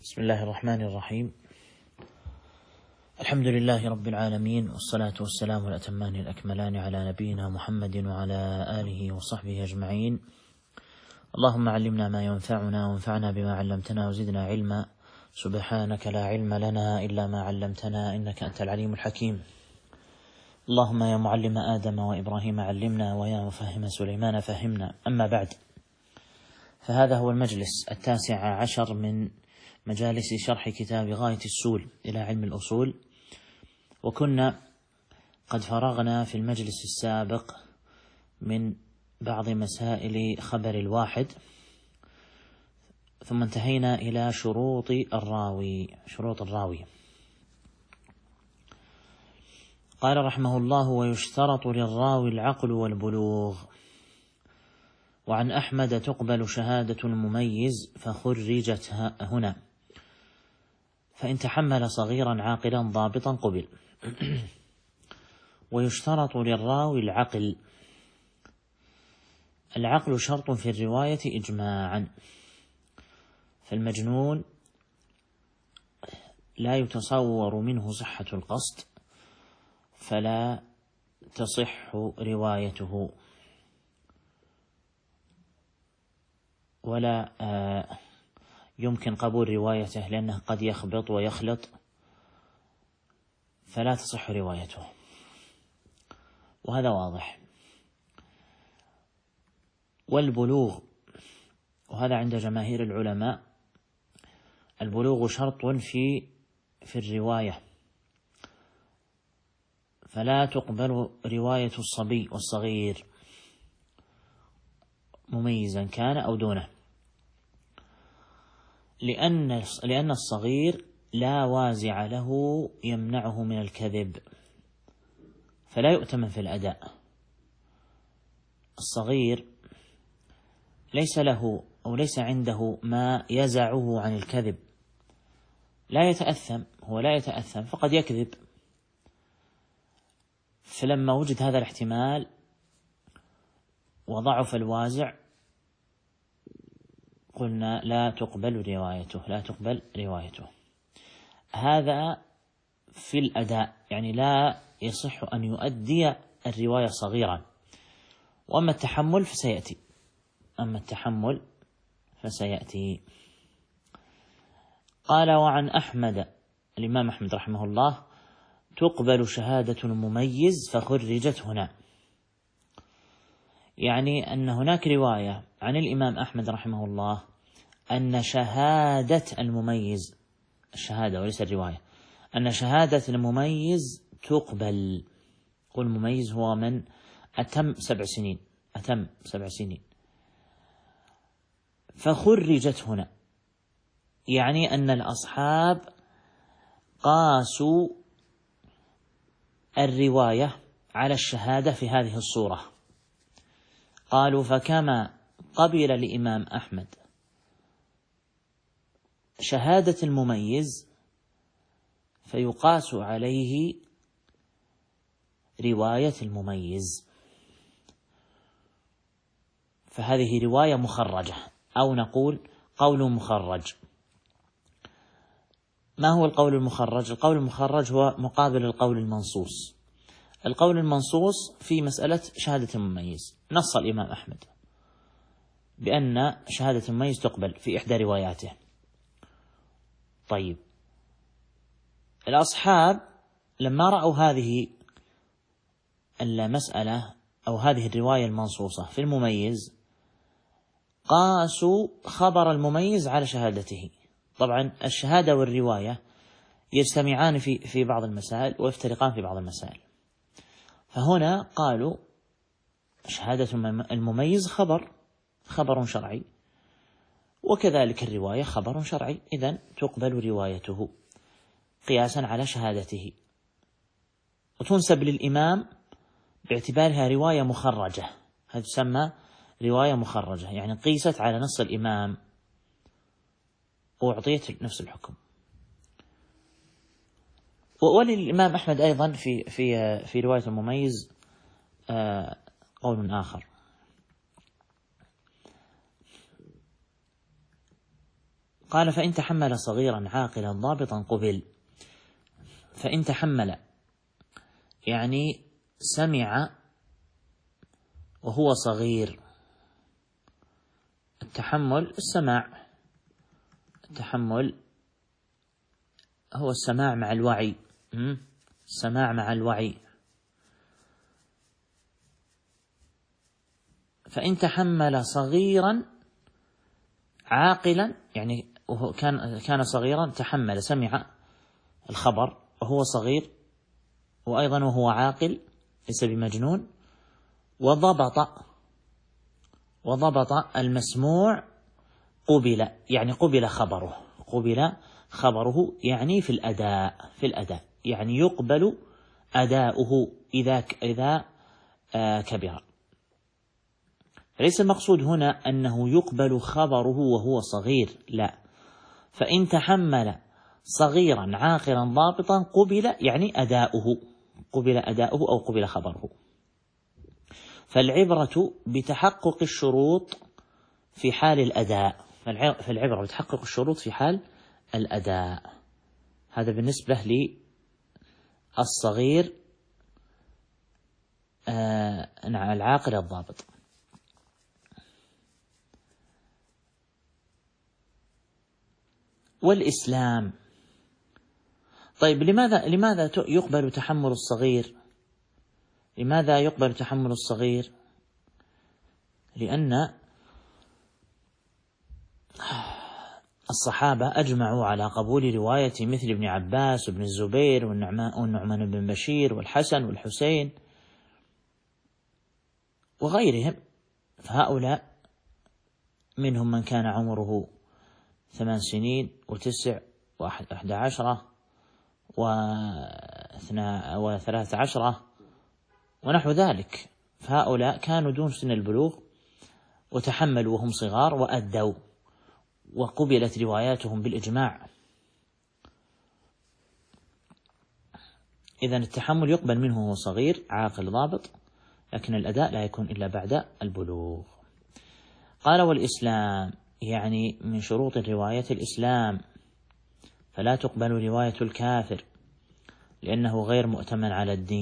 بسم الله الرحمن الرحيم. الحمد لله رب العالمين، والصلاة والسلام الأتمان الأكملان على نبينا محمد وعلى آله وصحبه أجمعين. اللهم علمنا ما ينفعنا وانفعنا بما علمتنا وزدنا علما. سبحانك لا علم لنا إلا ما علمتنا إنك أنت العليم الحكيم. اللهم يا معلم آدم وإبراهيم علمنا، ويا مفهم سليمان فهمنا. أما بعد، فهذا هو المجلس 19 من مجالس شرح كتاب غاية السول إلى علم الأصول، وكنا قد فرغنا في المجلس السابق من بعض مسائل خبر الواحد، ثم انتهينا إلى شروط الراوي. قال رحمه الله: ويشترط للراوي العقل والبلوغ. وعن أحمد تقبل شهادة المميز فخرجت هنا، فإن تحمل صغيرا عاقلا ضابطا قبل. ويشترط للراوي العقل شرط في الرواية إجماعا، فالمجنون لا يتصور منه صحة القصد، فلا تصح روايته، ولا يمكن قبول روايته لأنه قد يخبط ويخلط، فلا تصح روايته، وهذا واضح. والبلوغ، وهذا عند جماهير العلماء، البلوغ شرط في الرواية، فلا تقبل رواية الصبي والصغير مميزا كان أو دونه، لأن الصغير لا وازع له يمنعه من الكذب، فلا يؤتمن في الأداء. الصغير ليس له أو ليس عنده ما يزعه عن الكذب، لا يتأثم، فقد يكذب. فلما وجد هذا الاحتمال وضعف الوازع، قلنا لا تقبل روايته. هذا في الأداء، يعني لا يصح أن يؤدي الرواية صغيرا. وأما التحمل فسيأتي. قال: وعن أحمد، الإمام أحمد رحمه الله، تقبل شهادة المميز فخرجت هنا، يعني أن هناك رواية عن الإمام أحمد رحمه الله أن شهادة المميز، الشهادة وليس الرواية، أن شهادة المميز تقبل. والمميز هو من أتم 7 سنين. فخرجت هنا، يعني أن الأصحاب قاسوا الرواية على الشهادة في هذه الصورة. قالوا: فكما قبل الإمام أحمد شهادة المميز، فيقاس عليه رواية المميز، فهذه رواية مخرجة، أو نقول قول مخرج. ما هو القول المخرج؟ القول المخرج هو مقابل القول المنصوص. القول المنصوص في مسألة شهادة المميز، نص الإمام أحمد بأن شهادة المميز تقبل في إحدى رواياته. طيب، الأصحاب لما رأوا هذه المسألة أو هذه الرواية المنصوصة في المميز، قاسوا خبر المميز على شهادته. طبعا الشهادة والرواية يجتمعان في بعض المسائل ويفترقان في بعض المسائل، فهنا قالوا شهادة المميز خبر شرعي، وكذلك الرواية خبر شرعي، إذن تقبل روايته قياسا على شهادته، وتنسب للإمام باعتبارها رواية مخرجة. هذا تسمى رواية مخرجة، يعني قيست على نص الإمام وأعطيت نفس الحكم. وللإمام أحمد أيضا في رواية المميز قول آخر. قال فإن تحمل صغيرا عاقلا ضابطا قبل. فإن تحمل يعني سمع وهو صغير. التحمل السماع، التحمل هو السماع مع الوعي، السماع مع الوعي. فإن تحمل صغيرا عاقلا يعني وهو كان صغيرا، تحمل سمع الخبر وهو صغير، وأيضا وهو عاقل ليس بمجنون، وضبط المسموع قبل يعني قبل خبره يعني في الأداء يعني يقبل أداؤه إذا كبر. ليس المقصود هنا أنه يقبل خبره وهو صغير، لا. فإن تحمل صغيرا عاقلا ضابطا قبل يعني قبل أداؤه أو قبل خبره. فالعبرة بتحقق الشروط في حال الأداء، فالعبرة بتحقق الشروط في حال الأداء. هذا بالنسبة للصغير العاقل الضابط. والإسلام، طيب لماذا يقبل تحمل الصغير؟ لماذا يقبل تحمل الصغير؟ لأن الصحابة أجمعوا على قبول رواية مثل ابن عباس وابن الزبير والنعمان بن بشير والحسن والحسين وغيرهم. فهؤلاء منهم من كان عمره 8 سنين و9 و11 و13 ونحو ذلك، فهؤلاء كانوا دون سن البلوغ وتحملوا وهم صغار وأدوا، وقبلت رواياتهم بالإجماع. إذن التحمل يقبل منه وهو صغير عاقل ضابط، لكن الأداء لا يكون إلا بعد البلوغ. قال والإسلام يعني من شروط الرواية الإسلام، فلا تقبل رواية الكافر لأنه غير مؤتمن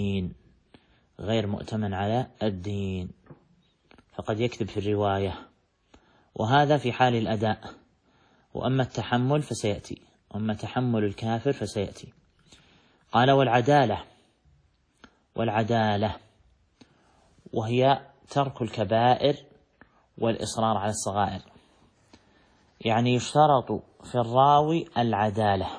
على الدين، فقد يكذب في الرواية، وهذا في حال الأداء. وأما التحمل فسيأتي، وأما تحمل الكافر فسيأتي. قال والعدالة وهي ترك الكبائر والإصرار على الصغائر. يعني يشترط في الراوي العدالة،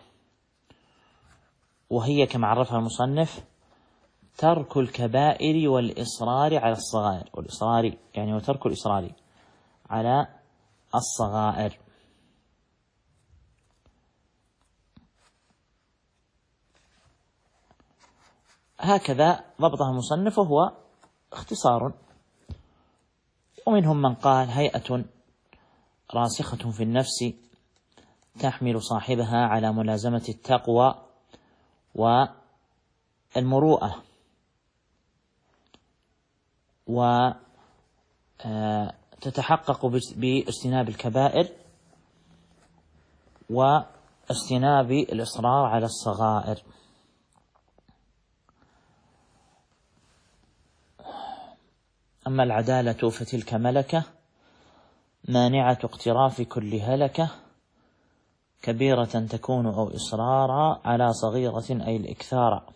وهي كما عرفها المصنف ترك الكبائر والإصرار على الصغائر، والإصرار يعني وترك الإصرار على الصغائر. هكذا ضبطها المصنف وهو اختصار. ومنهم من قال هيئة راسخة في النفس تحمل صاحبها على ملازمة التقوى والمروءة، وتتحقق باجتناب الكبائر واجتناب الإصرار على الصغائر. أما العدالة فتلك ملكة مانعة اقتراف كل هلكة، كبيرة تكون أو إصرارا على صغيرة أي الإكثار.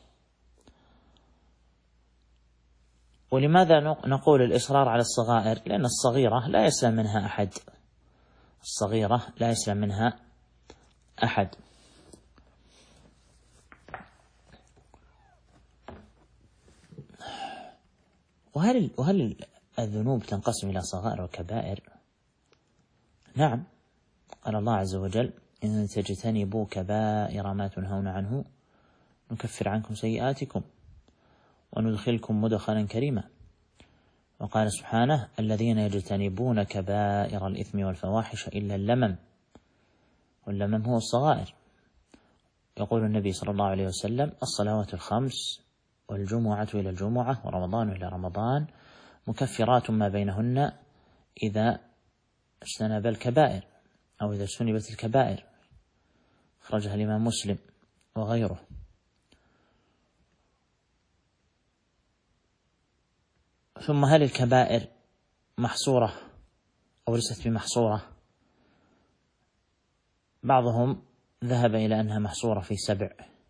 ولماذا نقول الإصرار على الصغائر؟ لأن الصغيرة لا يسلم منها أحد. وهل الذنوب تنقسم إلى صغائر وكبائر؟ نعم، قال الله عز وجل إن تجتنبوا كبائر ما تنهون عنه نكفر عنكم سيئاتكم وندخلكم مدخلا كريما. وقال سبحانه الذين يجتنبون كبائر الإثم والفواحش إلا اللمم، واللمم هو الصغائر. يقول النبي صلى الله عليه وسلم الصلوات الخمس والجمعة إلى الجمعة ورمضان إلى رمضان مكفرات ما بينهن إذا اجتنب الكبائر أو إذا اجتنبت الكبائر. أخرجها الإمام مسلم وغيره. ثم هل الكبائر محصورة أو ليست بمحصورة؟ بعضهم ذهب إلى أنها محصورة في 7،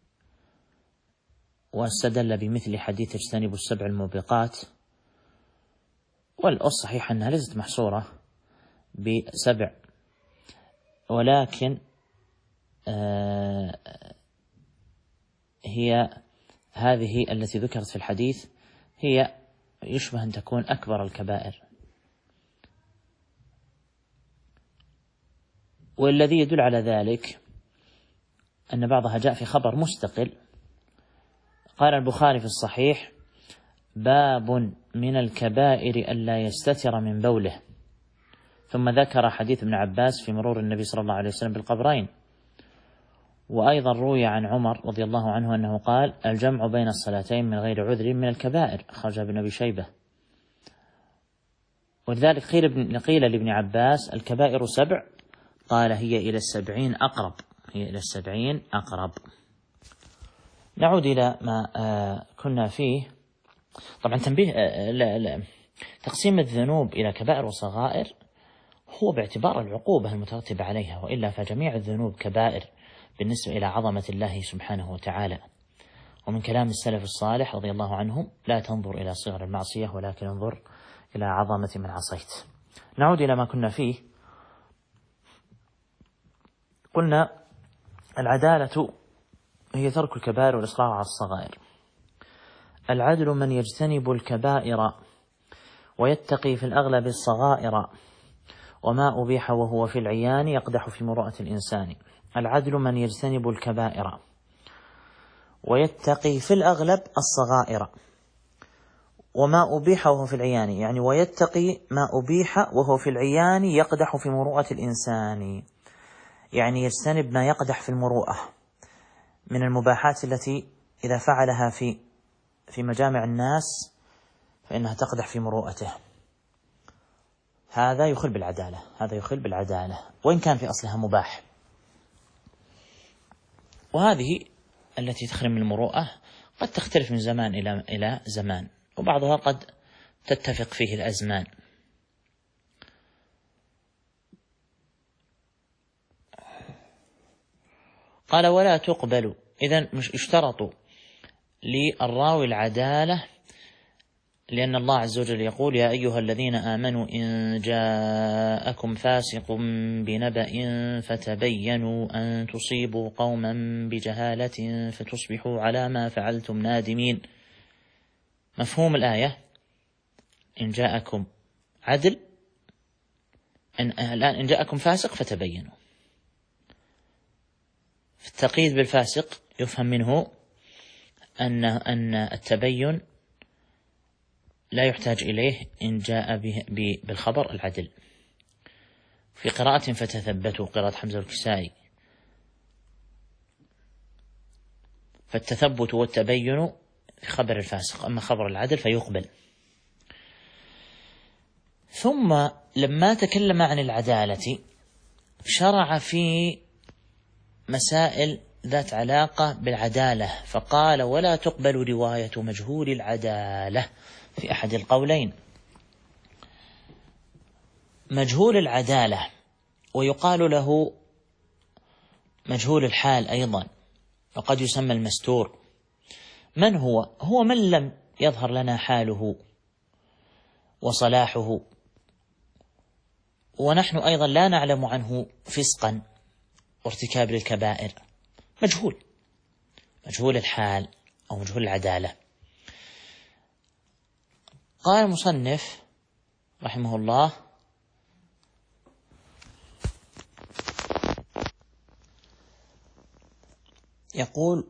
واستدل بمثل حديث اجتنبوا 7 الموبقات، والصحيح أنها ليست محصورة ب7، ولكن هي هذه التي ذكرت في الحديث هي يشبه أن تكون أكبر الكبائر. والذي يدل على ذلك أن بعضها جاء في خبر مستقل. قال البخاري في الصحيح: باب من الكبائر ألا يستتر من بوله، ثم ذكر حديث ابن عباس في مرور النبي صلى الله عليه وسلم بالقبرين. وأيضا روي عن عمر رضي الله عنه أنه قال: الجمع بين الصلاتين من غير عذر من الكبائر، أخرج ابن أبي شيبة. ولذلك قيل لابن عباس: الكبائر 7، قال: هي إلى 70 أقرب، هي إلى 70 أقرب. نعود إلى ما كنا فيه. طبعا تنبيه، تقسيم الذنوب إلى كبائر وصغائر هو باعتبار العقوبة المترتبة عليها، وإلا فجميع الذنوب كبائر بالنسبة إلى عظمة الله سبحانه وتعالى. ومن كلام السلف الصالح رضي الله عنهم: لا تنظر إلى صغر المعصية ولكن انظر إلى عظمة من عصيت. نعود إلى ما كنا فيه. قلنا العدالة هي ترك الكبائر والإصرار على الصغائر. العدل من يجتنب الكبائر ويتقي في الأغلب الصغائر، وما أبيح وهو في العيان يقدح في مروءة الإنسان. العدل من يجتنب الكبائر ويتقي في الأغلب الصغائر، وما أبيح وهو في العيان، يعني ويتقي ما أبيح وهو في العيان يقدح في مروءة الإنسان، يعني يجتنب ما يقدح في المروءة من المباحات التي إذا فعلها في مجامع الناس فإنها تقدح في مروءته. هذا يخل بالعدالة، هذا يخل بالعدالة وإن كان في أصلها مباح. وهذه التي تخرم المروءة قد تختلف من زمان إلى زمان، وبعضها قد تتفق فيه الأزمان. قال: ولا تقبل، إذن مش اشترطوا للراوي العدالة، لأن الله عز وجل يقول: يا أيها الذين آمنوا إن جاءكم فاسق بنبأ فتبينوا أن تصيبوا قوما بجهالة فتصبحوا على ما فعلتم نادمين. مفهوم الآية: إن جاءكم عدل، الآن إن جاءكم فاسق فتبينوا. في التقييد بالفاسق يفهم منه أن التبين لا يحتاج إليه إن جاء بالخبر العدل. في قراءة فتثبتوا، قراءة حمزة والكسائي، فالتثبت والتبين في خبر الفاسق، أما خبر العدل فيقبل. ثم لما تكلم عن العدالة شرع في مسائل ذات علاقة بالعدالة، فقال: ولا تقبل رواية مجهول العدالة في أحد القولين. مجهول العدالة ويقال له مجهول الحال أيضا، وقد يسمى المستور. من هو؟ هو من لم يظهر لنا حاله وصلاحه، ونحن أيضا لا نعلم عنه فسقا وارتكاب للكبائر، مجهول الحال أو مجهول العدالة. قال المصنف رحمه الله: يقول: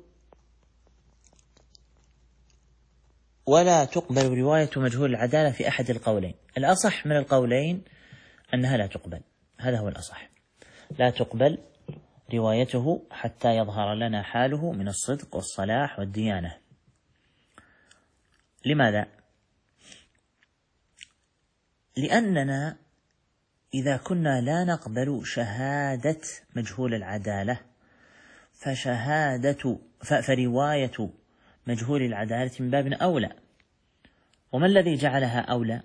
ولا تقبل رواية مجهول العدالة في أحد القولين. الأصح من القولين أنها لا تقبل، هذا هو الأصح، لا تقبل روايته حتى يظهر لنا حاله من الصدق والصلاح والديانة. لماذا؟ لأننا إذا كنا لا نقبل شهادة مجهول العدالة فرواية مجهول العدالة من باب أولى. وما الذي جعلها أولى؟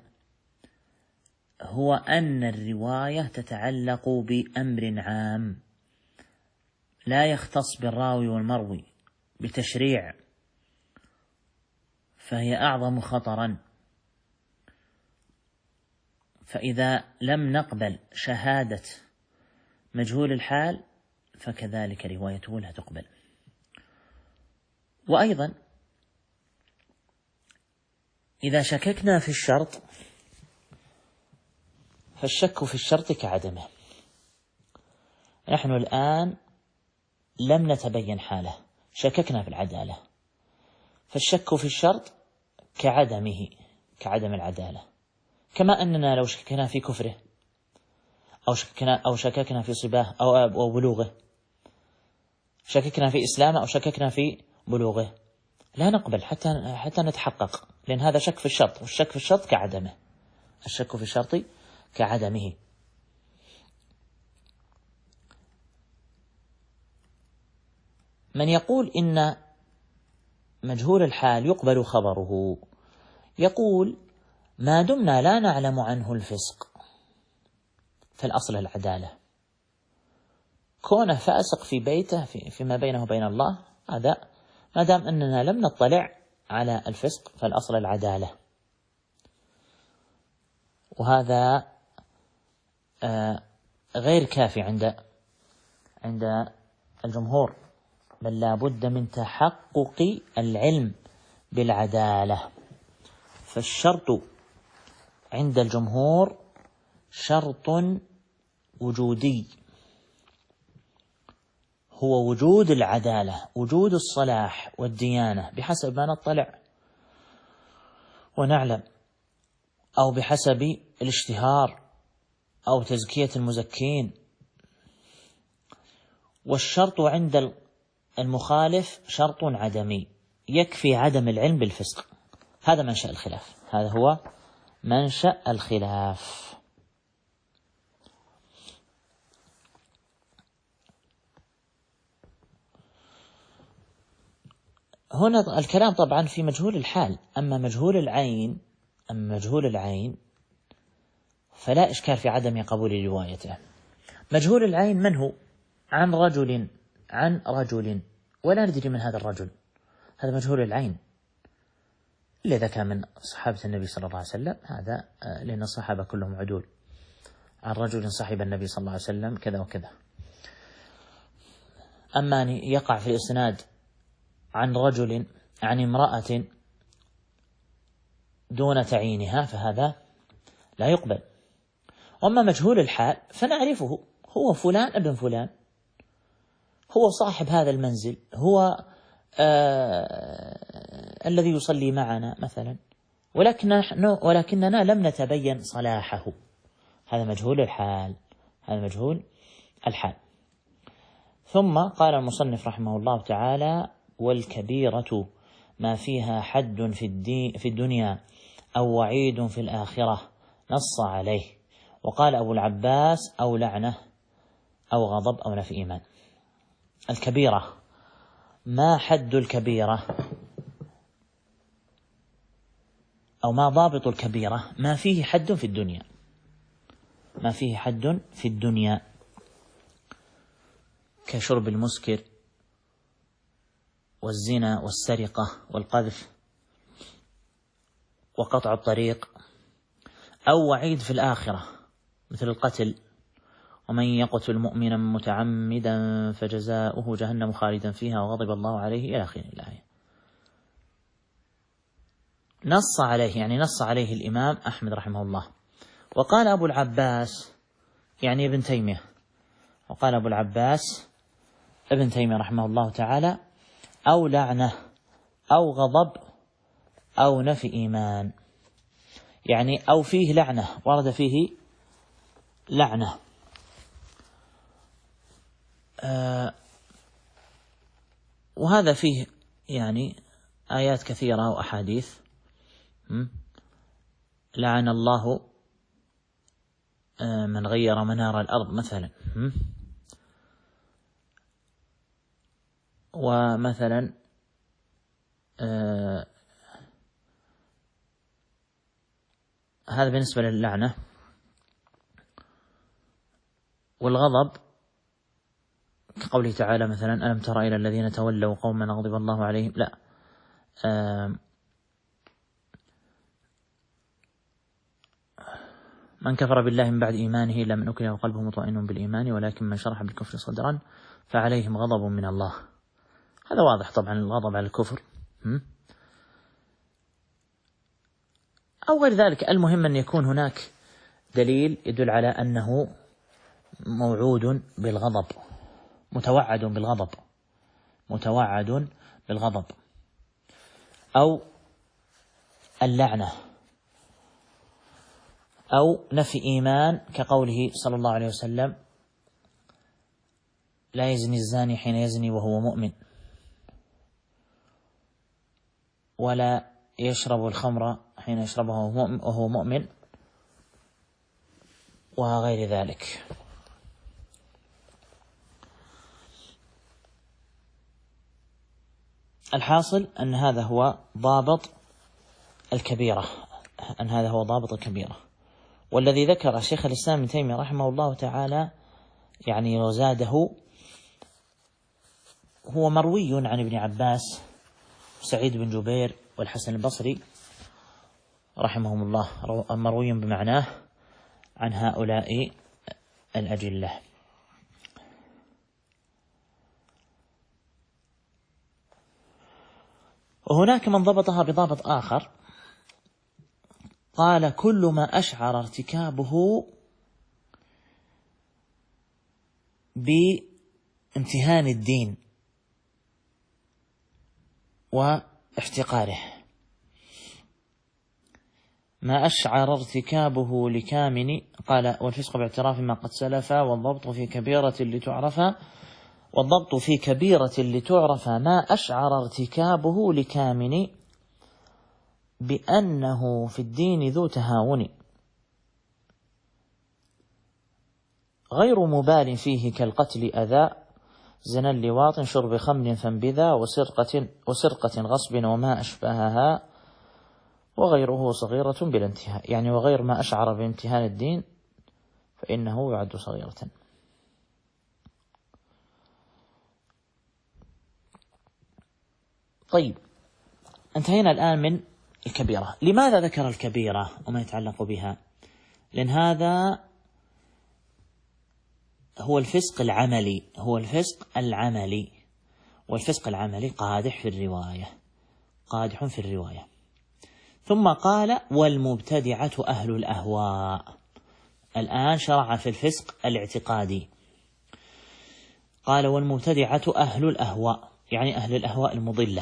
هو أن الرواية تتعلق بأمر عام لا يختص بالراوي والمروي بتشريع، فهي أعظم خطرا. فإذا لم نقبل شهادة مجهول الحال فكذلك روايته لا تقبل. وأيضا إذا شككنا في الشرط فالشك في الشرط كعدمه. نحن الآن لم نتبين حاله، شككنا في العدالة، فالشك في الشرط كعدمه، كعدم العدالة. كما أننا لو شككنا في كفره أو شككنا في صباه أو بلوغه، شككنا في إسلامه أو شككنا في بلوغه، لا نقبل حتى نتحقق، لأن هذا شك في الشرط، والشك في الشرط كعدمه، الشك في الشرط كعدمه. من يقول إن مجهول الحال يقبل خبره يقول ما دمنا لا نعلم عنه الفسق فالأصل العدالة، كونه فاسق في بيته فيما بينه وبين الله، هذا ما دام أننا لم نطلع على الفسق فالأصل العدالة. وهذا غير كافي عند الجمهور، بل لا بد من تحقق العلم بالعدالة. فالشرط عند الجمهور شرط وجودي، هو وجود العدالة، وجود الصلاح والديانة بحسب ما نطلع ونعلم، أو بحسب الاشتهار أو تزكية المزكين. والشرط عند المخالف شرط عدمي، يكفي عدم العلم بالفسق. هذا منشأ الخلاف، هذا هو منشأ الخلاف. هنا الكلام طبعا في مجهول الحال. أما مجهول العين فلا إشكال في عدم قبول روايته. مجهول العين من هو؟ عن رجل ولا ندري من هذا الرجل، هذا مجهول العين، إلا إذا كان من صحابة النبي صلى الله عليه وسلم، هذا لأن الصحابة كلهم عدول. عن رجل صاحب النبي صلى الله عليه وسلم كذا وكذا. أما أن يقع في الإسناد عن رجل عن امرأة دون تعيينها فهذا لا يقبل. وأما مجهول الحال فنعرفه، هو فلان ابن فلان، هو صاحب هذا المنزل، هو الذي يصلي معنا مثلا، ولكننا لم نتبين صلاحه، هذا مجهول الحال. ثم قال المصنف رحمه الله تعالى: والكبيرة ما فيها حد في الدنيا أو وعيد في الآخرة نص عليه. وقال أبو العباس: أو لعنة أو غضب أو نفي إيمان. الكبيرة، ما حد الكبيرة أو ما ضابط الكبيرة؟ ما فيه حد في الدنيا، كشرب المسكر والزنا والسرقة والقذف وقطع الطريق، أو وعيد في الآخرة مثل القتل: ومن يقتل مؤمنا متعمدا فجزاؤه جهنم خالدا فيها وغضب الله عليه إلى آخر الآية. نص عليه الإمام أحمد رحمه الله. وقال أبو العباس يعني ابن تيمية، وقال أبو العباس ابن تيمية رحمه الله تعالى: أو لعنة أو غضب أو نفي إيمان، يعني أو فيه لعنة، ورد فيه لعنة. وهذا فيه يعني آيات كثيرة وأحاديث: لعن الله من غير منار الأرض مثلا، ومثلا هذا بالنسبة للعنة. والغضب كقوله تعالى مثلا: ألم تر إلى الذين تولوا قوما غضب الله عليهم، لا، من كفر بالله من بعد إيمانه إلا من أكره وقلبه مطمئن بالإيمان ولكن من شرح بالكفر صدرا فعليهم غضب من الله. هذا واضح طبعا الغضب على الكفر، أو غير ذلك. المهم أن يكون هناك دليل يدل على أنه موعود بالغضب، متوعد بالغضب، متوعد بالغضب، أو اللعنة، أو نفي إيمان كقوله صلى الله عليه وسلم: لا يزني الزاني حين يزني وهو مؤمن، ولا يشرب الخمر حين يشربها وهو مؤمن، وغير ذلك. الحاصل أن هذا هو ضابط الكبيرة، أن هذا هو ضابط الكبيرة. والذي ذكر شيخ الإسلام ابن تيمية رحمه الله تعالى يعني وزاده هو مروي عن ابن عباس وسعيد بن جبير والحسن البصري رحمهم الله، مروي بمعناه عن هؤلاء الأجلة. وهناك من ضبطها بضابط آخر، قال: كل ما أشعر ارتكابه بامتهان الدين واحتقاره، ما أشعر ارتكابه لكامن، قال: والفسق باعتراف ما قد سلف، والضبط في كبيرة لتعرف، والضبط في كبيرة لتعرف ما أشعر ارتكابه لكامن بأنه في الدين ذو تهاون، غير مبال فيه كالقتل أذى، زنا لواط شرب خمر فانبذا، وسرقة غصب وما أشبهها، وغيره صغيرة بلا انتهاء. يعني وغير ما أشعر بامتهان الدين فإنه يعد صغيرة. طيب، انتهينا الآن من الكبيرة. لماذا ذكر الكبيرة وما يتعلق بها؟ لأن هذا هو الفسق العملي، هو الفسق العملي، والفسق العملي قادح في الرواية، قادح في الرواية. ثم قال: والمبتدعة أهل الأهواء. الآن شرع في الفسق الاعتقادي، قال: والمبتدعة أهل الأهواء، يعني أهل الأهواء المضلة.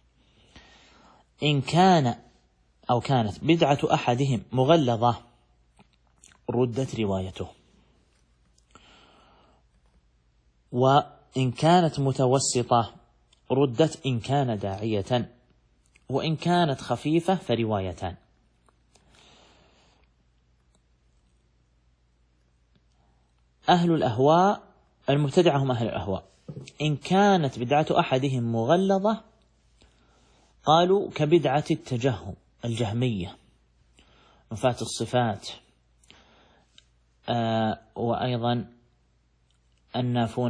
إن كان أو كانت بدعة أحدهم مغلظة ردت روايته، وإن كانت متوسطة ردت إن كان داعية، وإن كانت خفيفة فروايتان. أهل الأهواء المبتدعة هم أهل الأهواء. إن كانت بدعة أحدهم مغلظة قالوا كبدعة التجهم، الجهمية، نفاة الصفات، وأيضا النافون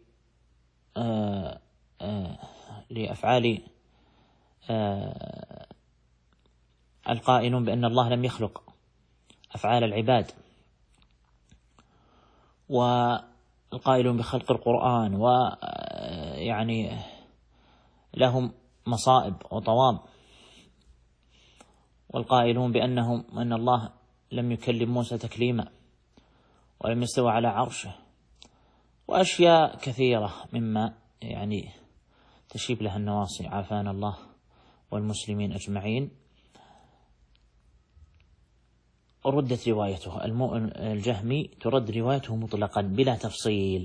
لأفعال القائلون بأن الله لم يخلق أفعال العباد، والقائلون بخلق القرآن، ويعني لهم مصائب وطوام، والقائلون أن الله لم يكلم موسى تكليما ولم يستوى على عرشه، وأشياء كثيرة مما يعني تشيب لها النواصي، عافانا الله والمسلمين أجمعين. ردت روايته، الجهمي ترد روايته مطلقا بلا تفصيل،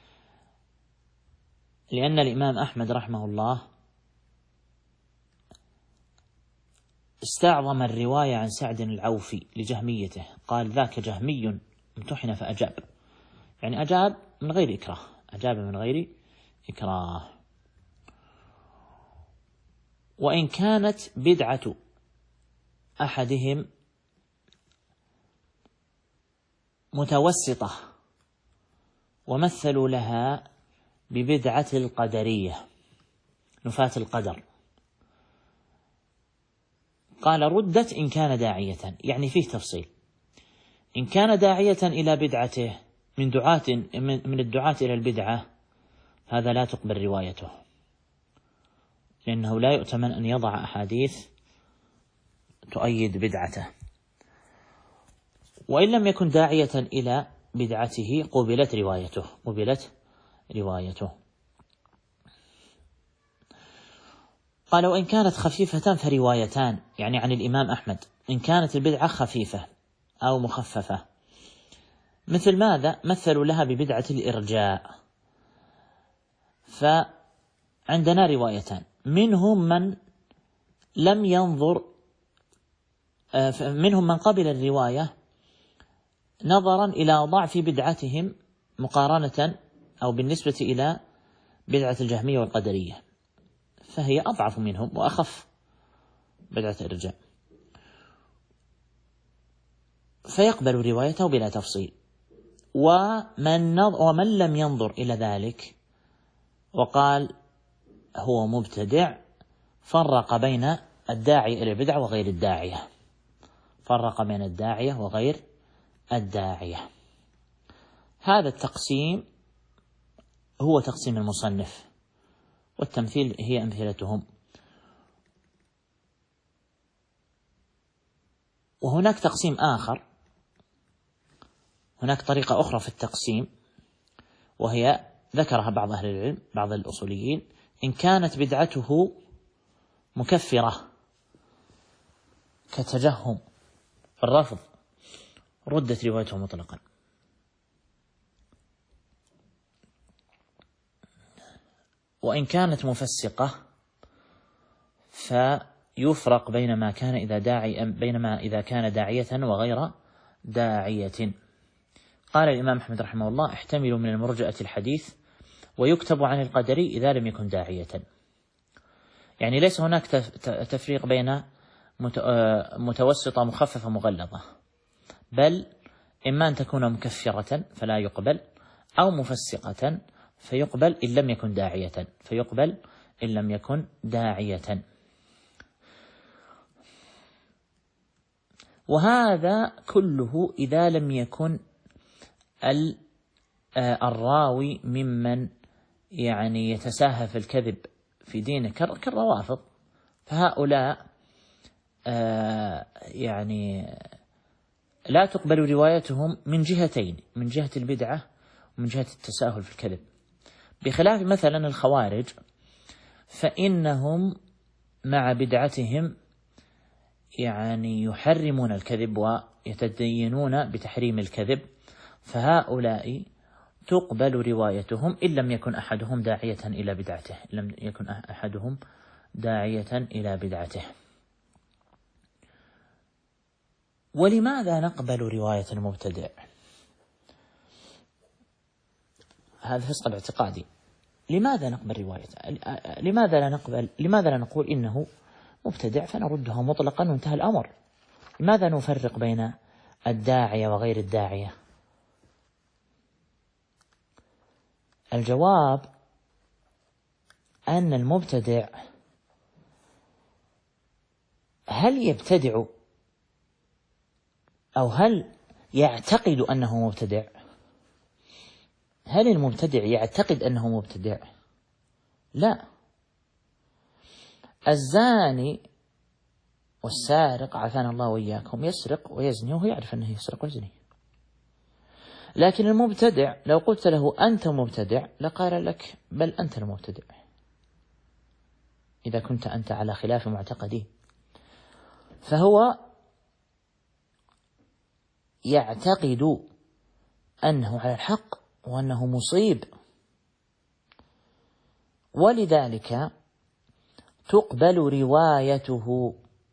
لأن الإمام أحمد رحمه الله استعظم الرواية عن سعد العوفي لجهميته، قال: ذاك جهمي امتحن فأجاب، يعني أجاب من غير إكراه، أجاب من غير إكراه. وإن كانت بدعة أحدهم متوسطة ومثلوا لها ببدعة القدرية نفاة القدر، قال ردت إن كان داعية، يعني فيه تفصيل. إن كان داعية إلى بدعته من الدعاة إلى البدعة، هذا لا تقبل روايته، لأنه لا يؤتمن أن يضع أحاديث تؤيد بدعته. وإن لم يكن داعية إلى بدعته قبلت روايته. قال وإن كانت خفيفة فروايتان، يعني عن الإمام أحمد، إن كانت البدعة خفيفة أو مخففة. مثل ماذا؟ مثلوا لها ببدعة الإرجاء، فعندنا روايتان، منهم من قبل الرواية نظرا إلى ضعف بدعتهم مقارنة أو بالنسبة إلى بدعة الجهمية والقدرية، فهي أضعف منهم وأخف بدعة الإرجاء، فيقبل روايته بلا تفصيل. ومن لم ينظر إلى ذلك وقال هو مبتدع، فرق بين الداعي إلى البدعة وغير الداعية، هذا التقسيم هو تقسيم المصنف، والتمثيل هي أمثلتهم. وهناك تقسيم آخر، هناك طريقة أخرى في التقسيم، وهي ذكرها بعض أهل العلم، بعض الأصوليين: إن كانت بدعته مكفرة كتجهم الرفض ردت روايته مطلقا. وإن كانت مفسقة فيفرق بينما إذا كان داعية وغير داعية. قال الإمام أحمد رحمه الله: احتمل من المرجئة الحديث ويكتب عن القدري إذا لم يكن داعية. يعني ليس هناك تفريق بين متوسطة مخففة مغلظة، بل إما أن تكون مكفرة فلا يقبل، أو مفسقة فيقبل إن لم يكن داعية. وهذا كله إذا لم يكن الراوي ممن يعني يتساهل في الكذب في دينه كالروافض، فهؤلاء يعني لا تقبل روايتهم من جهتين: من جهة البدعة ومن جهة التساهل في الكذب. بخلاف مثلا الخوارج، فإنهم مع بدعتهم يعني يحرمون الكذب ويتدينون بتحريم الكذب، فهؤلاء تقبل روايتهم إن لم يكن أحدهم داعية إلى بدعته. ولماذا نقبل رواية المبتدع؟ هذا فسق الاعتقادي. لماذا نقبل روايته؟ لماذا لا نقول إنه مبتدع فنردها مطلقا وانتهى الأمر؟ لماذا نفرق بين الداعية وغير الداعية؟ الجواب أن المبتدع هل يبتدع أو هل يعتقد أنه مبتدع؟ هل المبتدع يعتقد أنه مبتدع؟ لا. الزاني والسارق عافانا الله وإياكم يسرق ويزني وهو يعرف أنه يسرق ويزني، لكن المبتدع لو قلت له أنت مبتدع لقال لك بل أنت المبتدع، إذا كنت أنت على خلاف معتقدي. فهو يعتقد أنه على الحق وأنه مصيب، ولذلك تقبل روايته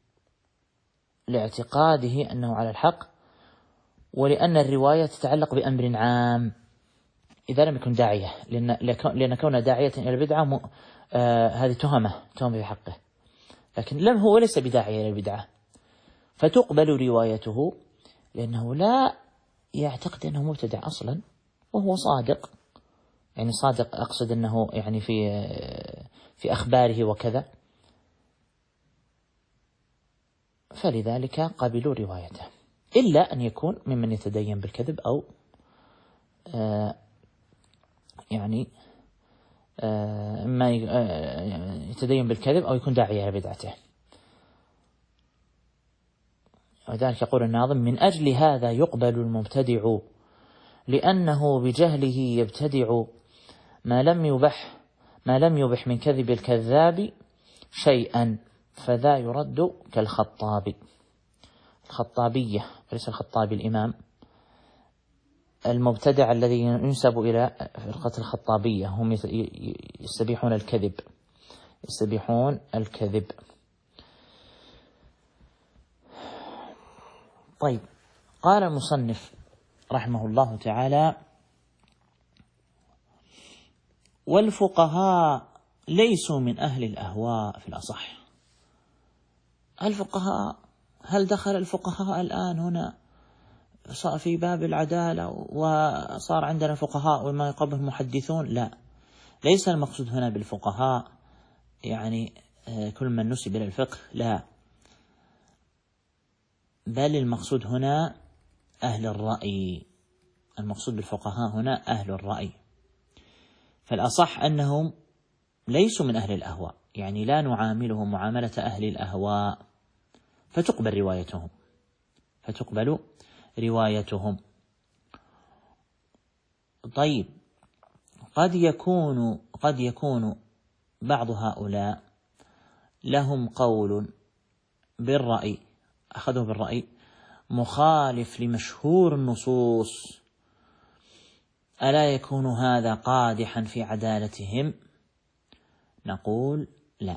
لاعتقاده أنه على الحق، ولأن الرواية تتعلق بأمر عام إذا لم يكن داعية، لأن كون داعية إلى البدعة هذه تهمة في حقه، لكن هو ليس بداعية إلى البدعة، فتقبل روايته لأنه لا يعتقد أنه مبتدع أصلا، وهو صادق، يعني صادق أقصد أنه يعني في أخباره وكذا، فلذلك قبلوا روايته، إلا أن يكون ممن يتدين بالكذب أو يعني إما يتدين بالكذب أو يكون داعية إلى بدعته. وذلك يقول الناظم: من أجل هذا يقبل المبتدع لأنه بجهله يبتدع ما لم يبح من كذب الكذاب شيئا، فذا يرد الخطابية وليس الخطابي الإمام، المبتدع الذي ينسب إلى فرقة الخطابية، هم يستبيحون الكذب. طيب، قال المصنف رحمه الله تعالى: والفقهاء ليسوا من أهل الأهواء في الأصح. هل دخل الفقهاء الآن هنا في باب العدالة وصار عندنا فقهاء وما قبلهم محدثون؟ لا، ليس المقصود هنا بالفقهاء يعني كل من نسب إلى الفقه، لا، بل المقصود هنا أهل الرأي. المقصود بالفقهاء هنا أهل الرأي، فالأصح أنهم ليسوا من أهل الأهواء، يعني لا نعاملهم معاملة أهل الأهواء، فتقبل روايتهم. طيب، قد يكون بعض هؤلاء لهم قول بالرأي، أخذوا بالرأي مخالف لمشهور النصوص، ألا يكون هذا قادحا في عدالتهم؟ نقول لا،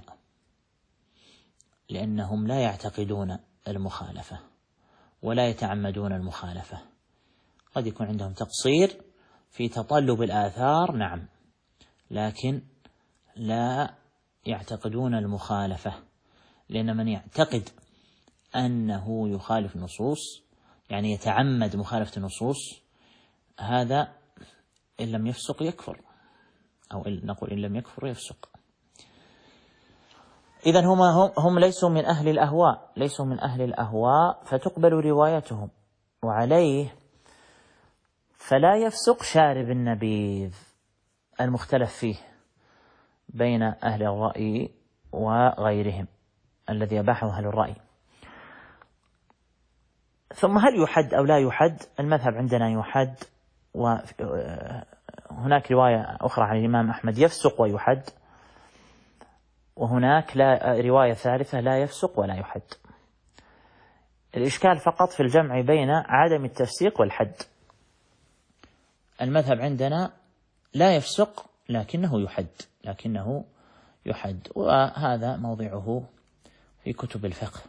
لأنهم لا يعتقدون المخالفة ولا يتعمدون المخالفة. قد يكون عندهم تقصير في تطلب الآثار، نعم، لكن لا يعتقدون المخالفة، لأن من يعتقد أنه يخالف النصوص يعني يتعمد مخالفة النصوص، هذا إن لم يفسق يكفر، أو نقول إن لم يكفر يفسق. إذن هم ليسوا من أهل الأهواء، فتقبل روايتهم، وعليه فلا يفسق شارب النبيذ المختلف فيه بين أهل الرأي وغيرهم الذي أباحه أهل الرأي. ثم هل يحد أو لا يحد؟ المذهب عندنا يحد، وهناك رواية أخرى عن الإمام أحمد يفسق ويحد، وهناك رواية ثالثة لا يفسق ولا يحد. الإشكال فقط في الجمع بين عدم التفسيق والحد. المذهب عندنا لا يفسق لكنه يحد، وهذا موضعه في كتب الفقه.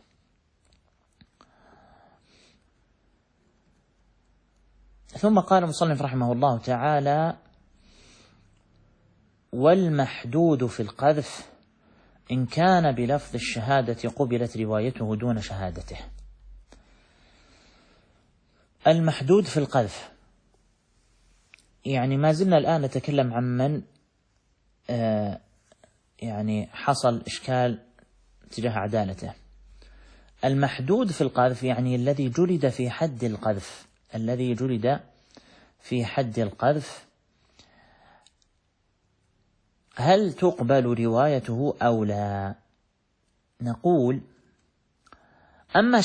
ثم قال المصنف رحمه الله تعالى: والمحدود في القذف إن كان بلفظ الشهادة قبلت روايته دون شهادته. المحدود في القذف، يعني ما زلنا الآن نتكلم عن من يعني حصل إشكال تجاه عدالته. المحدود في القذف يعني الذي جلد في حد القذف، هل تقبل روايته أو لا؟ نقول: أما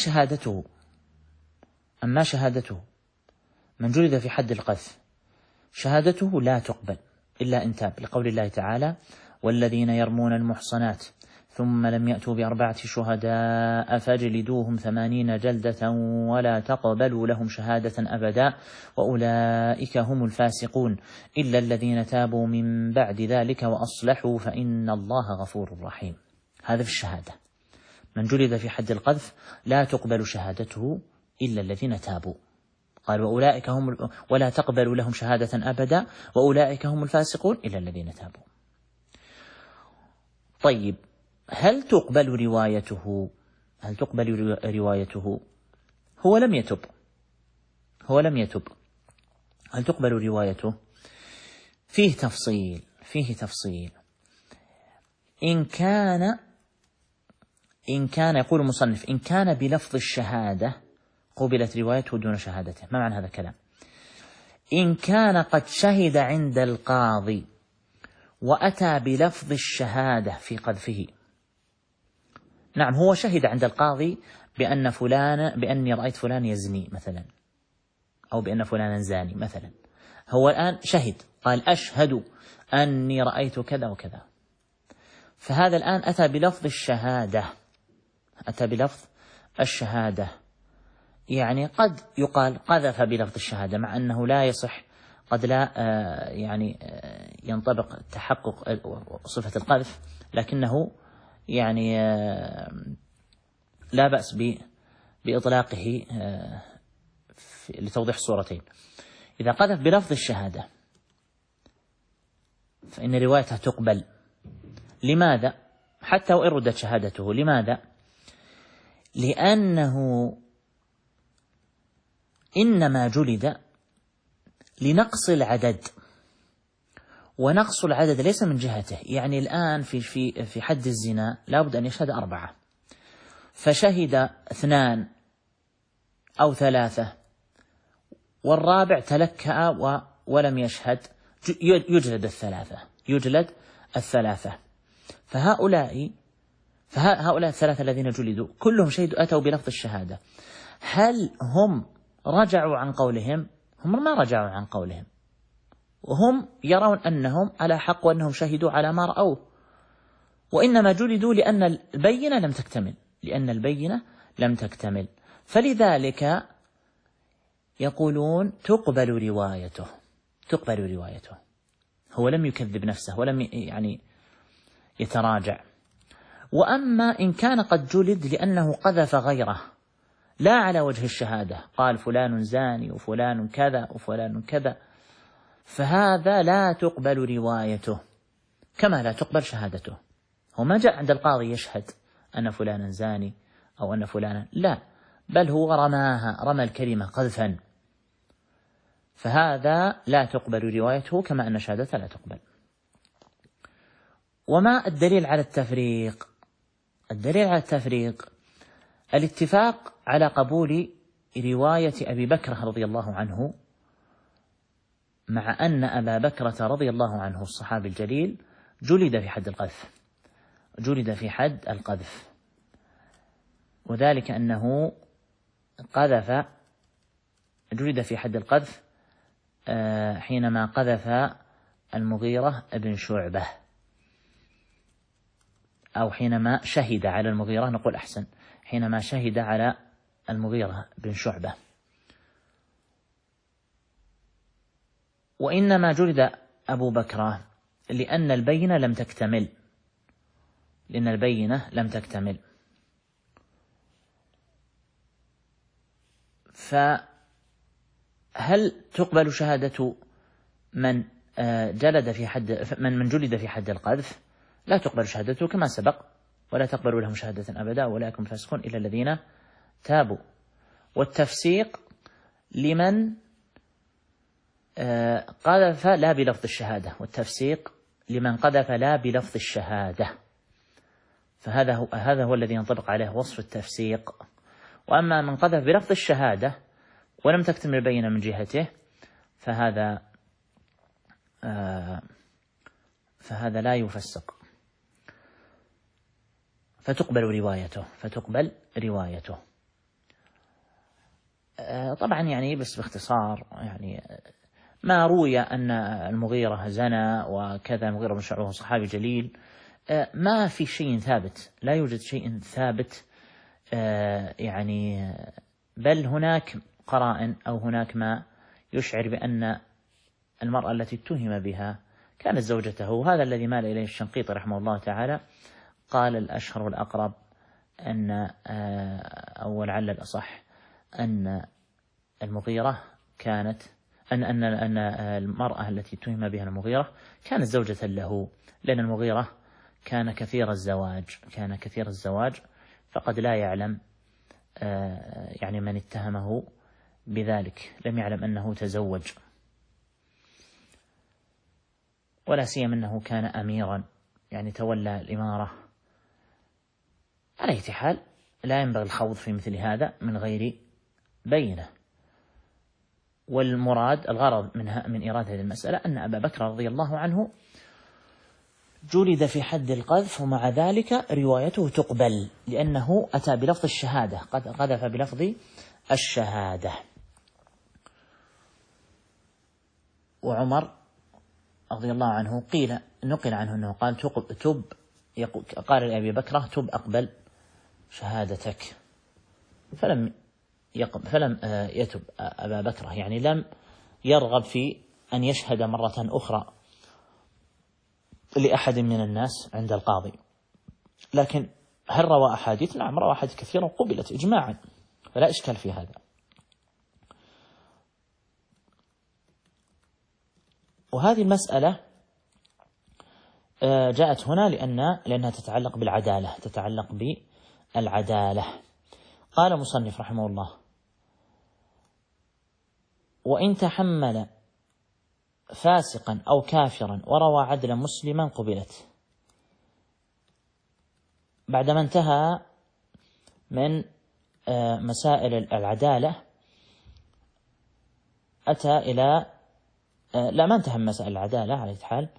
شهادته من جلد في حد القذف، شهادته لا تقبل إلا إن تاب، لقول الله تعالى: والذين يرمون المحصنات ثم لم يأتوا ب4 شهداء فاجلدوهم 80 جلدة ولا تقبلوا لهم شهادة أبدا وأولئك هم الفاسقون إلا الذين تابوا من بعد ذلك وأصلحوا فإن الله غفور رحيم. هذا في الشهادة، من جلد في حد القذف لا تقبل شهادته إلا الذين تابوا، قال وأولئك ولا تقبلوا لهم شهادة أبدا وأولئك هم الفاسقون إلا الذين تابوا. طيب، هل تقبل روايته؟ هل تقبل روايته؟ هو لم يتب. هل تقبل روايته؟ فيه تفصيل. إن كان يقول المصنف إن كان بلفظ الشهادة قبلت روايته دون شهادته. ما معنى هذا الكلام؟ إن كان قد شهد عند القاضي وأتى بلفظ الشهادة في قذفه. نعم، هو شهد عند القاضي بأني رأيت فلان يزني مثلا، أو بأن فلانا زاني مثلا. هو الآن شهد، قال أشهد أني رأيت كذا وكذا. فهذا الآن أتى بلفظ الشهادة، يعني قد يقال قذف بلفظ الشهادة، مع أنه لا يصح، قد لا ينطبق تحقق صفة القذف، لكنه يعني لا بأس بإطلاقه لتوضيح الصورتين. إذا قذف بلفظ الشهادة فإن روايته تقبل. لماذا؟ حتى وإن ردت شهادته. لماذا؟ لأنه إنما جلد لنقص العدد، ونقص العدد ليس من جهته. يعني الآن في حد الزنا لا بد أن يشهد 4، فشهد 2 أو 3، والرابع تلكأ ولم يشهد، يجلد الثلاثة. فهؤلاء 3 الذين جلدوا كلهم شهدوا أتوا بلفظ الشهادة. هل هم رجعوا عن قولهم؟ هم ما رجعوا عن قولهم، وهم يرون أنهم على حق وأنهم شهدوا على ما رأوه، وإنما جلدوا لأن البينة لم تكتمل. فلذلك يقولون تقبل روايته. هو لم يكذب نفسه ولم يعني يتراجع. وأما إن كان قد جلد لأنه قذف غيره لا على وجه الشهادة، قال فلان زاني وفلان كذا وفلان كذا، فهذا لا تقبل روايته كما لا تقبل شهادته. هو ما جاء عند القاضي يشهد أن فلانا زاني أو أن فلانا، لا، بل هو رمى الكلمة قذفا، فهذا لا تقبل روايته كما أن شهادته لا تقبل. وما الدليل على التفريق؟ الدليل على التفريق الاتفاق على قبول رواية أبي بكر رضي الله عنه، مع أن أبا بكرة رضي الله عنه الصحابي الجليل جلد في حد القذف، وذلك أنه جلد في حد القذف حينما قذف المغيرة بن شعبة، أو حينما شهد على المغيرة، نقول أحسن، حينما شهد على المغيرة بن شعبة. وإنما جلد أبو بكر لأن البينة لم تكتمل. فهل تقبل شهادة من جلد في حد القذف؟ لا تقبل شهادته كما سبق، ولا تقبل لهم شهادة أبدا، ولا يكون فاسقون إلا الذين تابوا. والتفسيق لمن قذف لا بلفظ الشهادة، فهذا هو الذي ينطبق عليه وصف التفسيق. وأما من قذف بلفظ الشهادة ولم تكتمل البينة من جهته فهذا لا يفسق، فتقبل روايته. طبعا يعني بس باختصار، يعني ما روي أن المغيرة زنى وكذا، المغيرة بن شعبة صحابي جليل، ما في شيء ثابت، لا يوجد شيء ثابت، يعني بل هناك قرائن أو هناك ما يشعر بأن المرأة التي اتهم بها كانت زوجته، وهذا الذي مال إليه الشنقيطي رحمه الله تعالى. قال الأشهر والأقرب أو لعل الأصح أن المغيرة كانت أن المرأة التي اتهم بها المغيرة كانت زوجة له، لأن المغيرة كان كثير الزواج فقد لا يعلم يعني من اتهمه بذلك، لم يعلم أنه تزوج، ولا سيما أنه كان أميرا يعني تولى الإمارة. على أي حال لا ينبغي الخوض في مثل هذا من غير بينة. والمراد الغرض من إيراد هذه المسألة أن أبا بكر رضي الله عنه جلد في حد القذف، ومع ذلك روايته تقبل لأنه أتى بلفظ الشهادة، قد قذف بلفظ الشهادة. وعمر رضي الله عنه نقل عنه أنه قال قال لأبي بكر تب أقبل شهادتك، فلم يتب أبا بكر، يعني لم يرغب في أن يشهد مرة أخرى لأحد من الناس عند القاضي. لكن هل روى أحاديث؟ نعم، روى أحاديث كثيرا قبلت إجماعا، فلا إشكال في هذا. وهذه المسألة جاءت هنا لأنها تتعلق بالعدالة. قال مصنف رحمه الله: وإن تحمل فاسقا أو كافرا وروى عدلا مسلما قبلت. بعدما انتهى من مسائل العدالة أتى إلى ما انتهى من مسائل العدالة على أي حال،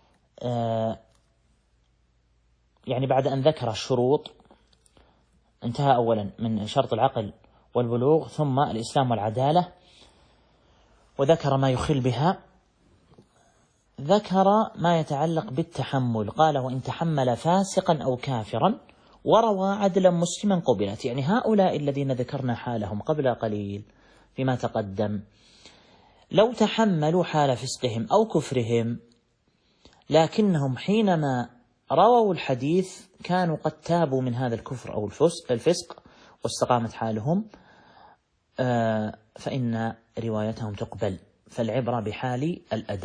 يعني بعد أن ذكر الشروط انتهى أولا من شرط العقل والبلوغ، ثم الإسلام والعدالة، وذكر ما يخل بها. ذكر ما يتعلق بالتحمل، قال: وإن تحمل فاسقا أو كافرا وروى عدلا مسلما قبلت. يعني هؤلاء الذين ذكرنا حالهم قبل قليل فيما تقدم، لو تحملوا حال فسقهم أو كفرهم، لكنهم حينما رووا الحديث كانوا قد تابوا من هذا الكفر أو الفسق واستقامت حالهم، فإن روايتهم تقبل. فالعبرة بحال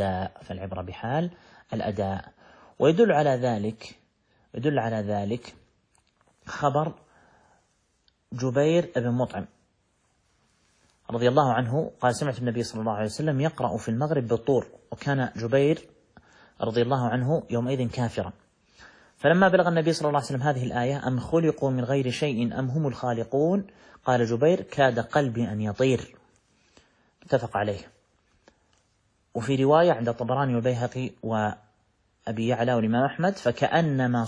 الأداء. ويدل على ذلك خبر جبير بن مطعم رضي الله عنه قال: سمعت النبي صلى الله عليه وسلم يقرأ في المغرب بالطور، وكان جبير رضي الله عنه يومئذ كافرا. فلما بلغ النبي صلى الله عليه وسلم هذه الآية: أم خلقوا من غير شيء أم هم الخالقون، قال جبير: كاد قلبي أن يطير. اتفق عليه. وفي رواية عند الطبراني والبيهقي وأبي يعلى والإمام أحمد: فكأنما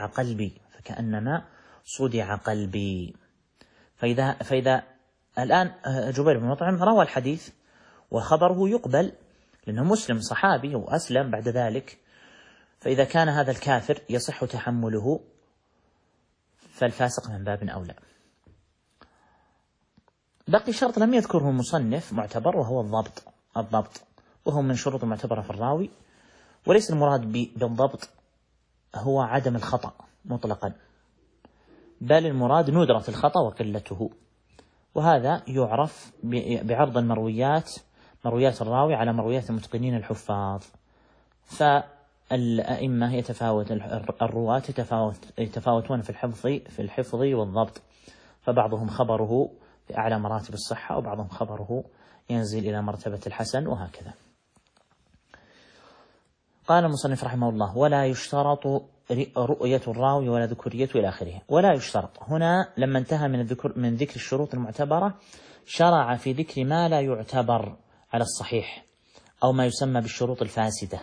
صدع قلبي. فإذا الآن جبير بن مطعم روى الحديث وخبره يقبل لأنه مسلم صحابي وأسلم بعد ذلك، فإذا كان هذا الكافر يصح تحمله فالفاسق من باب أولى. بقي شرط لم يذكره المصنف معتبر، وهو الضبط، وهو من شروط المعتبرة في الراوي. وليس المراد بالضبط هو عدم الخطأ مطلقا، بل المراد ندرة الخطأ وقلته، وهذا يعرف بعرض مرويات الراوي على مرويات المتقنين الحفاظ. فالأئمة الرواة يتفاوتون في الحفظ والضبط، فبعضهم خبره في أعلى مراتب الصحة، وبعضهم خبره ينزل إلى مرتبة الحسن، وهكذا. قال المصنف رحمه الله: ولا يشترط رؤية الراوي ولا ذكوريته إلى آخره. ولا يشترط هنا لما انتهى من ذكر الشروط المعتبرة، شرع في ذكر ما لا يعتبر على الصحيح أو ما يسمى بالشروط الفاسدة.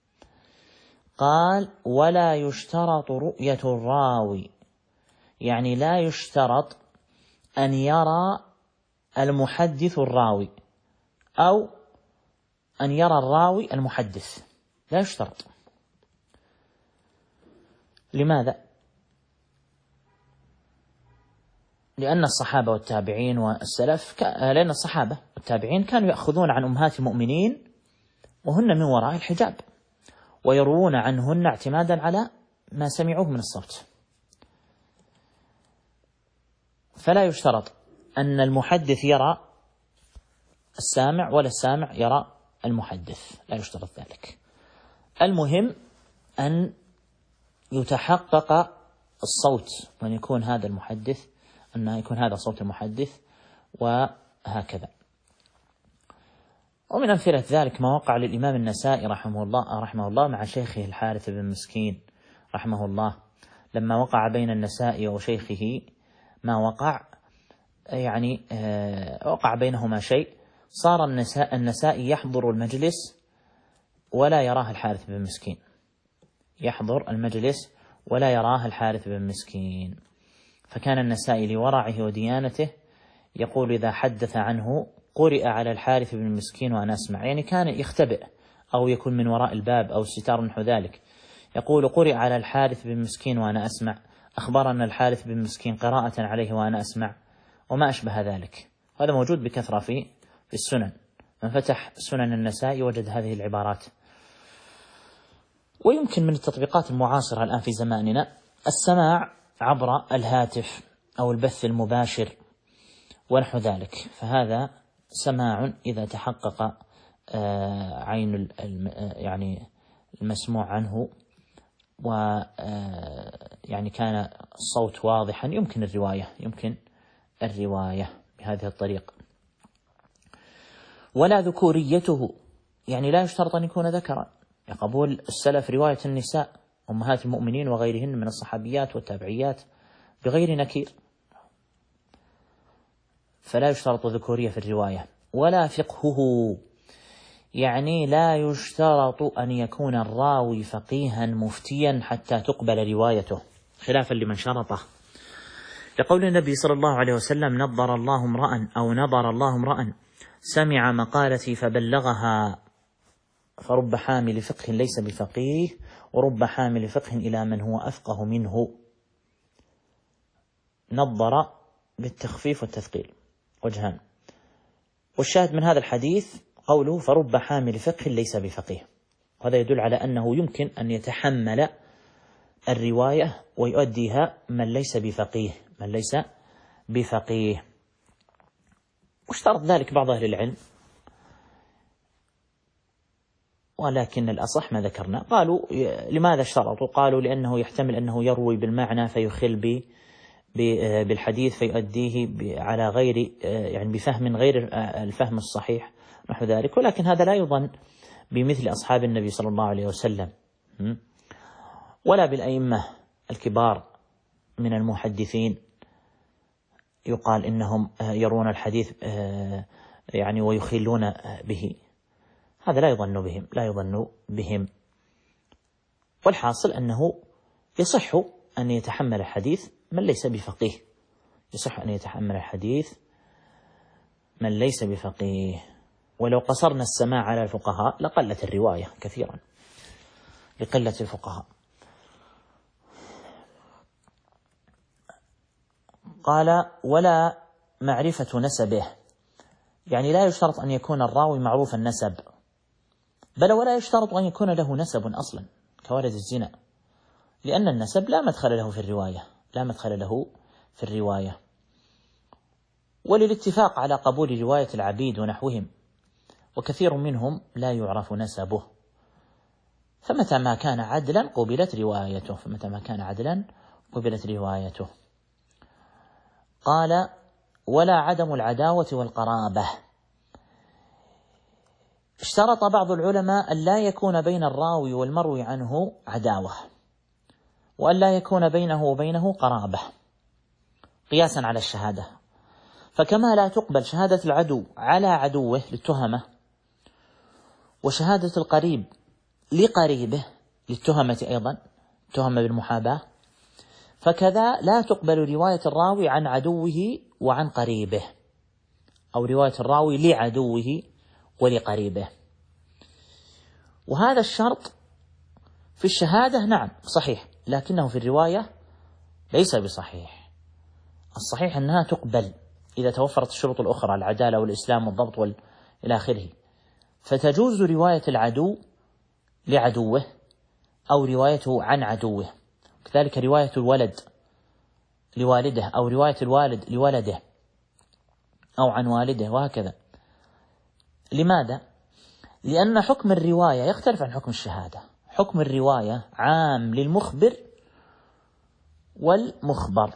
قال: ولا يشترط رؤية الراوي، يعني لا يشترط أن يرى المحدث الراوي أو أن يرى الراوي المحدث، لا يشترط. لماذا؟ لأن الصحابة والتابعين والسلف لأن الصحابة والتابعين كانوا يأخذون عن أمهات المؤمنين وهن من وراء الحجاب، ويروون عنهن اعتمادا على ما سمعوه من الصوت. فلا يشترط أن المحدث يرى السامع ولا السامع يرى المحدث، لا يشترط ذلك. المهم أن يتحقق الصوت وأن يكون هذا المحدث، أن يكون هذا صوت المحدث وهكذا. ومن أمثلة ذلك ما وقع للإمام النسائي رحمه الله مع شيخه الحارث بن مسكين رحمه الله، لما وقع بين النسائي وشيخه ما وقع، يعني وقع بينهما شيء، صار النسائي يحضر المجلس ولا يراه الحارث بن مسكين، يحضر المجلس ولا يراه الحارث بن مسكين. فكان النسائي لورعه وديانته يقول إذا حدث عنه قرئ على الحارث بن مسكين وأنا أسمع، يعني كان يختبئ أو يكون من وراء الباب أو الستار نحو ذلك، يقول قرئ على الحارث بن مسكين وأنا أسمع، أخبرنا الحارث بن مسكين قراءة عليه وأنا أسمع، وما أشبه ذلك. هذا موجود بكثرة في السنن، من فتح سنن النسائي وجد هذه العبارات. ويمكن من التطبيقات المعاصرة الآن في زماننا السماع عبر الهاتف أو البث المباشر ونحو ذلك، فهذا سماع إذا تحقق عين يعني المسموع عنه ويعني كان الصوت واضحا يمكن الرواية بهذه الطريقة. ولا ذكوريته، يعني لا يشترط أن يكون ذكرا، يقبل السلف رواية النساء أمهات المؤمنين وغيرهن من الصحابيات والتابعيات بغير نكير، فلا يشترط ذكورية في الرواية. ولا فقهه، يعني لا يشترط أن يكون الراوي فقيها مفتيا حتى تقبل روايته، خلافا لمن شرطه، لقول النبي صلى الله عليه وسلم نظر الله امرأ سمع مقالتي فبلغها، فرب حامل فقه ليس بفقيه ورب حامل فقه إلى من هو أفقه منه. نظر بالتخفيف والتثقيل وجهان، والشاهد من هذا الحديث قوله فرب حامل فقه ليس بفقيه، وهذا يدل على أنه يمكن أن يتحمل الرواية ويؤديها من ليس بفقيه. واشترط ذلك بعض أهل العلم، ولكن الأصح ما ذكرنا. قالوا لماذا اشترطوا؟ قالوا لأنه يحتمل أنه يروي بالمعنى فيخل بالحديث فيؤديه على غير يعني بفهم غير الفهم الصحيح نحو ذلك، ولكن هذا لا يظن بمثل أصحاب النبي صلى الله عليه وسلم ولا بالأئمة الكبار من المحدثين، يقال إنهم يرون الحديث يعني ويخلون به، هذا لا يظن بهم. والحاصل أنه يصح أن يتحمل الحديث من ليس بفقيه، ولو قصرنا السماع على الفقهاء لقلت الرواية كثيرا لقلة الفقهاء. قال ولا معرفة نسبه، يعني لا يشترط أن يكون الراوي معروف النسب، بل ولا يشترط أن يكون له نسب أصلا كوارث الزنا، لأن النسب لا مدخل له في الرواية، وللاتفاق على قبول رواية العبيد ونحوهم، وكثير منهم لا يعرف نسبه، فمتى ما كان عدلا قبلت روايته. قال ولا عدم العداوة والقرابة، اشترط بعض العلماء أن لا يكون بين الراوي والمروي عنه عداوة، وأن لا يكون بينه وبينه قرابة، قياسا على الشهادة، فكما لا تقبل شهادة العدو على عدوه للتهمة، وشهادة القريب لقريبه للتهمة أيضا تهمة بالمحاباة، فكذا لا تقبل رواية الراوي عن عدوه وعن قريبه، أو رواية الراوي لعدوه ولقريبه. وهذا الشرط في الشهادة نعم صحيح، لكنه في الرواية ليس بصحيح. الصحيح أنها تقبل إذا توفرت الشروط الأخرى، العدالة والإسلام والضبط إلى آخره، فتجوز رواية العدو لعدوه أو روايته عن عدوه، كذلك رواية الولد لوالده أو رواية الوالد لولده أو عن والده، وهكذا. لماذا؟ لأن حكم الرواية يختلف عن حكم الشهادة. حكم الرواية عام للمخبر والمخبر.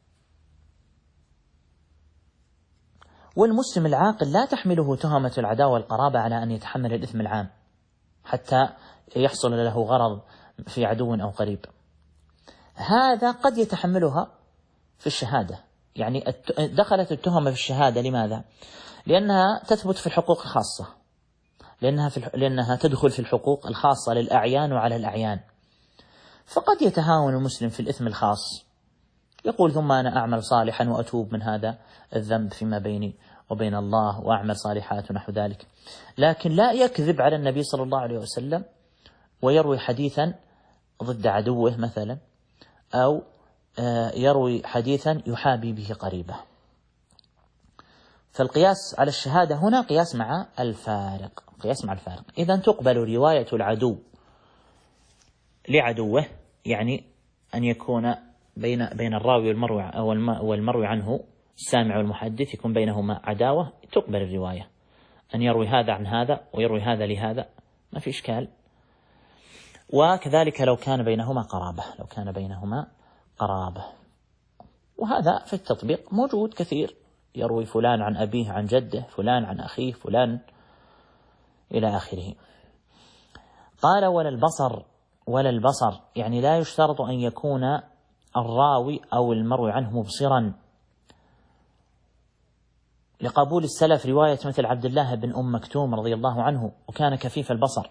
والمسلم العاقل لا تحمله تهمة العداوة والقرابة على أن يتحمل الإثم العام حتى يحصل له غرض في عدو أو قريب. هذا قد يتحملها في الشهادة، يعني دخلت التهمة في الشهادة. لماذا؟ لأنها تثبت في الحقوق الخاصة، لأنها تدخل في الحقوق الخاصة للأعيان وعلى الأعيان. فقد يتهاون المسلم في الإثم الخاص، يقول ثم أنا أعمل صالحا وأتوب من هذا الذنب فيما بيني وبين الله وأعمل صالحات ونحو ذلك، لكن لا يكذب على النبي صلى الله عليه وسلم ويروي حديثا ضد عدوه مثلا، أو يروي حديثا يحابي به قريبه. فالقياس على الشهادة هنا قياس مع الفارق. إذن تقبل رواية العدو لعدوه، يعني أن يكون بين الراوي والمروي أو المروي عنه السامع والمحدث يكون بينهما عداوة، تقبل الرواية. أن يروي هذا عن هذا ويروي هذا لهذا ما في إشكال. وكذلك لو كان بينهما قرابة، وهذا في التطبيق موجود كثير، يروي فلان عن أبيه عن جده، فلان عن أخيه، فلان إلى آخره. قال ولا البصر، يعني لا يشترط أن يكون الراوي أو المروي عنه مبصرا، لقبول السلف رواية مثل عبد الله بن أم مكتوم رضي الله عنه، وكان كفيف البصر،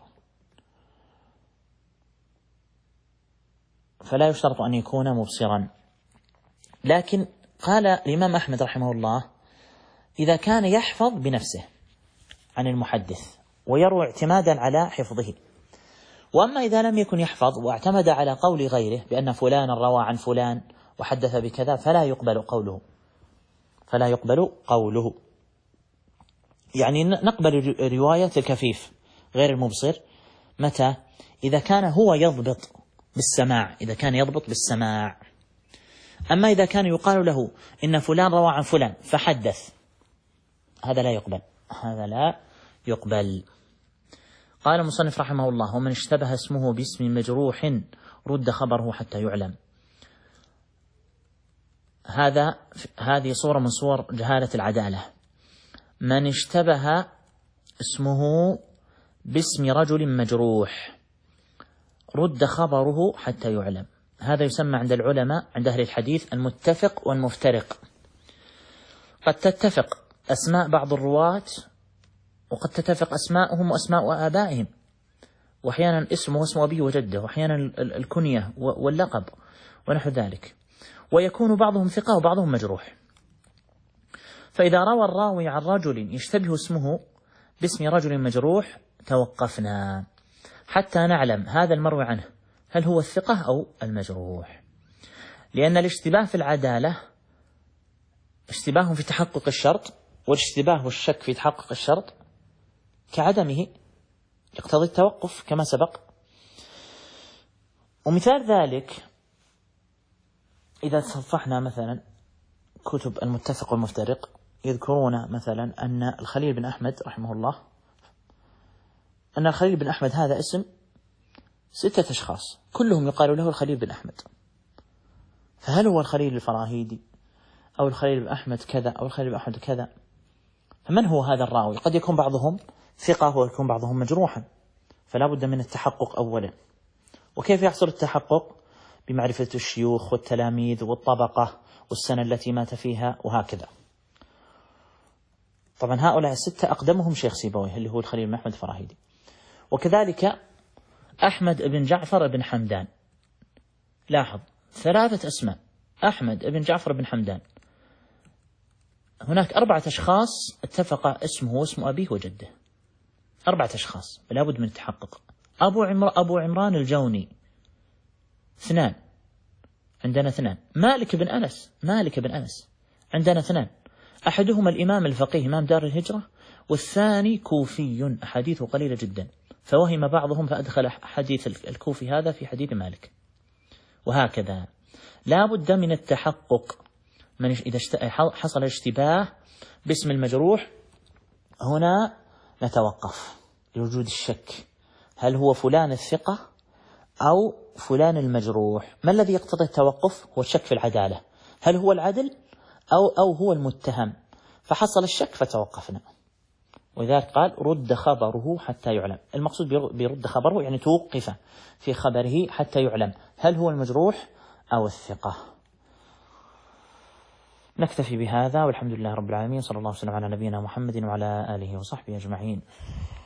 فلا يشترط أن يكون مبصرا. لكن قال الإمام أحمد رحمه الله إذا كان يحفظ بنفسه عن المحدث ويروي اعتمادا على حفظه، وأما إذا لم يكن يحفظ واعتمد على قول غيره بأن فلانا روى عن فلان وحدث بكذا فلا يقبل قوله. يعني نقبل رواية الكفيف غير المبصر متى؟ إذا كان هو يضبط بالسماع، أما إذا كان يقال له إن فلان روى عن فلان فحدث، هذا لا يقبل. قال المصنف رحمه الله ومن اشتبه اسمه باسم مجروح رد خبره حتى يعلم. هذه صورة من صور جهالة العدالة. من اشتبه اسمه باسم رجل مجروح رد خبره حتى يعلم. هذا يسمى عند العلماء عند أهل الحديث المتفق والمفترق. قد تتفق أسماء بعض الرواة وقد تتفق أسماءهم وأسماء آبائهم، وأحيانا اسمه اسم أبيه وجده، وأحيانا الكنية واللقب ونحو ذلك، ويكون بعضهم ثقة وبعضهم مجروح. فإذا روى الراوي عن رجل يشتبه اسمه باسم رجل مجروح توقفنا حتى نعلم هذا المروي عنه هل هو الثقة أو المجروح، لأن الاشتباه في العدالة اشتباه في تحقق الشرط، والاشتباه والشك في تحقق الشرط كعدمه يقتضي التوقف كما سبق. ومثال ذلك إذا تصفحنا مثلا كتب المتفق والمفترق يذكرون مثلا أن الخليل بن أحمد رحمه الله، أن الخليل بن أحمد هذا اسم 6 أشخاص كلهم يقال له الخليل بن أحمد، فهل هو الخليل الفراهيدي أو الخليل بن أحمد كذا أو الخليل بن أحمد كذا؟ فمن هو هذا الراوي؟ قد يكون بعضهم ثقة ويكون بعضهم مجروحا، فلا بد من التحقق أولا. وكيف يحصل التحقق؟ بمعرفة الشيوخ والتلاميذ والطبقة والسنة التي مات فيها وهكذا. طبعا هؤلاء 6 أقدمهم شيخ سيبويه اللي هو الخليل بن أحمد الفراهيدي، وكذلك أحمد بن جعفر بن حمدان. لاحظ 3 أسماء: أحمد بن جعفر بن حمدان. هناك 4 أشخاص اتفق اسمه واسم أبيه وجده، 4 أشخاص فلا بد من التحقق. أبو عمران الجوني 2، عندنا 2. مالك بن أنس عندنا 2، أحدهما الإمام الفقيه إمام دار الهجرة، والثاني كوفي أحاديثه قليلة جدا، فوهم بعضهم فأدخل حديث الكوفي هذا في حديث مالك، وهكذا. لا بد من التحقق. إذا حصل اشتباه باسم المجروح هنا نتوقف لوجود الشك، هل هو فلان الثقة أو فلان المجروح، ما الذي يقتضي التوقف؟ هو الشك في العدالة، هل هو العدل أو هو المتهم؟ فحصل الشك فتوقفنا، ولذلك قال رد خبره حتى يعلم. المقصود برد خبره يعني توقف في خبره حتى يعلم هل هو المجروح أو الثقة. نكتفي بهذا، والحمد لله رب العالمين، صلى الله وسلم على نبينا محمد وعلى آله وصحبه أجمعين.